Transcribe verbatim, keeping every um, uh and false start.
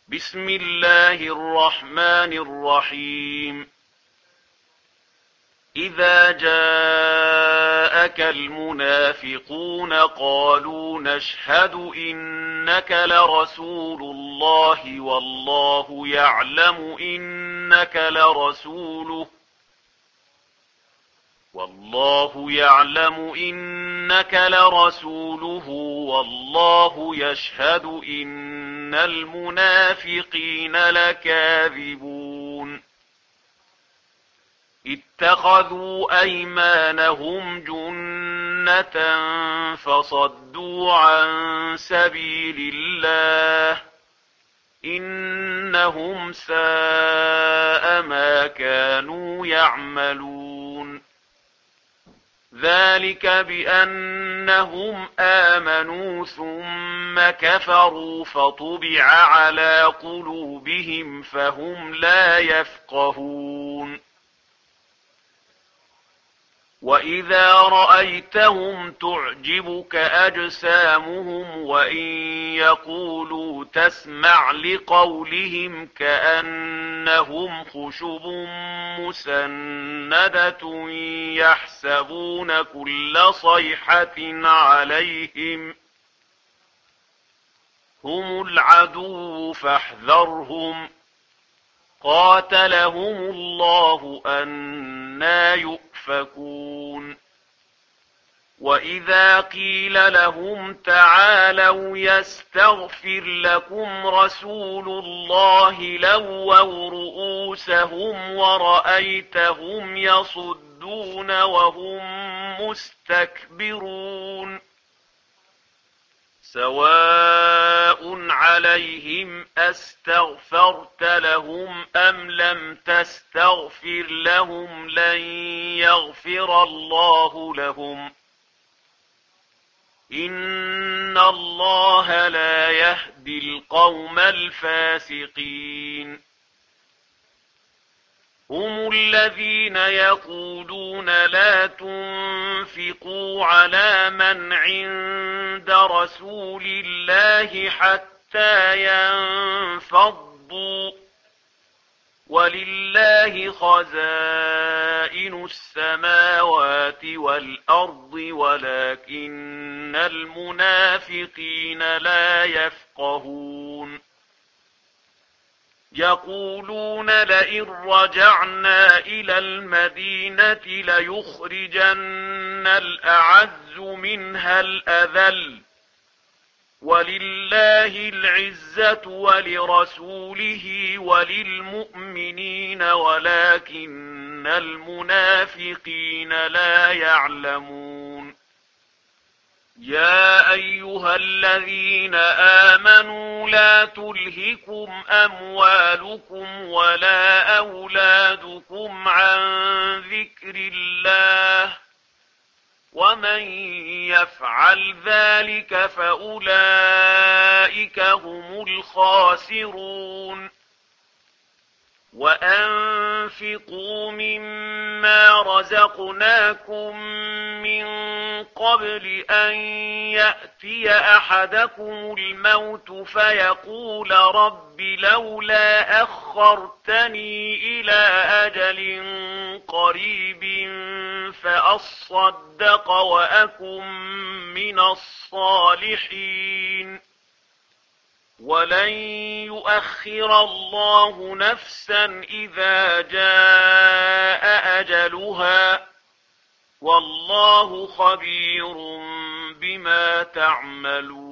بسم الله الرحمن الرحيم. إذا جاءك المنافقون قالوا نشهد إنك لرسول الله والله يعلم إنك لرسوله والله يعلم إنك لرسوله والله يشهد إن المنافقين لكاذبون. اتخذوا أيمانهم جنة فصدوا عن سبيل الله إنهم ساء ما كانوا يعملون. ذلك بأنهم آمنوا ثم كفروا فطبع على قلوبهم فهم لا يفقهون. وإذا رأيتهم تعجبك أجسامهم وإن يقولوا تسمع لقولهم كأنهم خشب مسندة يحسبون كل صيحة عليهم هم العدو فاحذرهم قاتلهم الله أنى يؤفكون. وإذا قيل لهم تعالوا يستغفر لكم رسول الله لووا رؤوسهم ورأيتهم يصدون وهم مستكبرون. سواء عليهم أستغفرت لهم أم لم تستغفر لهم لن يغفر الله لهم إن الله لا يهدي القوم الفاسقين. هم الذين يقولون لا تنفقوا على من عند رسول الله حتى ينفضوا ولله خزائن السماوات والأرض ولكن المنافقين لا يفقهون. يقولون لئن رجعنا إلى المدينة ليخرجن الأعز منها الأذل ولله العزة ولرسوله وللمؤمنين ولكن المنافقين لا يعلمون. يا أيها الذين آمنوا لا تلهكم أموالكم ولا أولادكم عن ذكر الله ومن يفعل ذلك فأولئك هم الخاسرون. وأنفقوا مما رزقناكم من قبل أن يأتي أحدكم الموت فيقول رب لولا أخرتني إلى أجل قريب فأصدق وأكن من الصالحين ولن يؤخر الله نفسا إذا جاء أجلها والله خبير بما تعملون.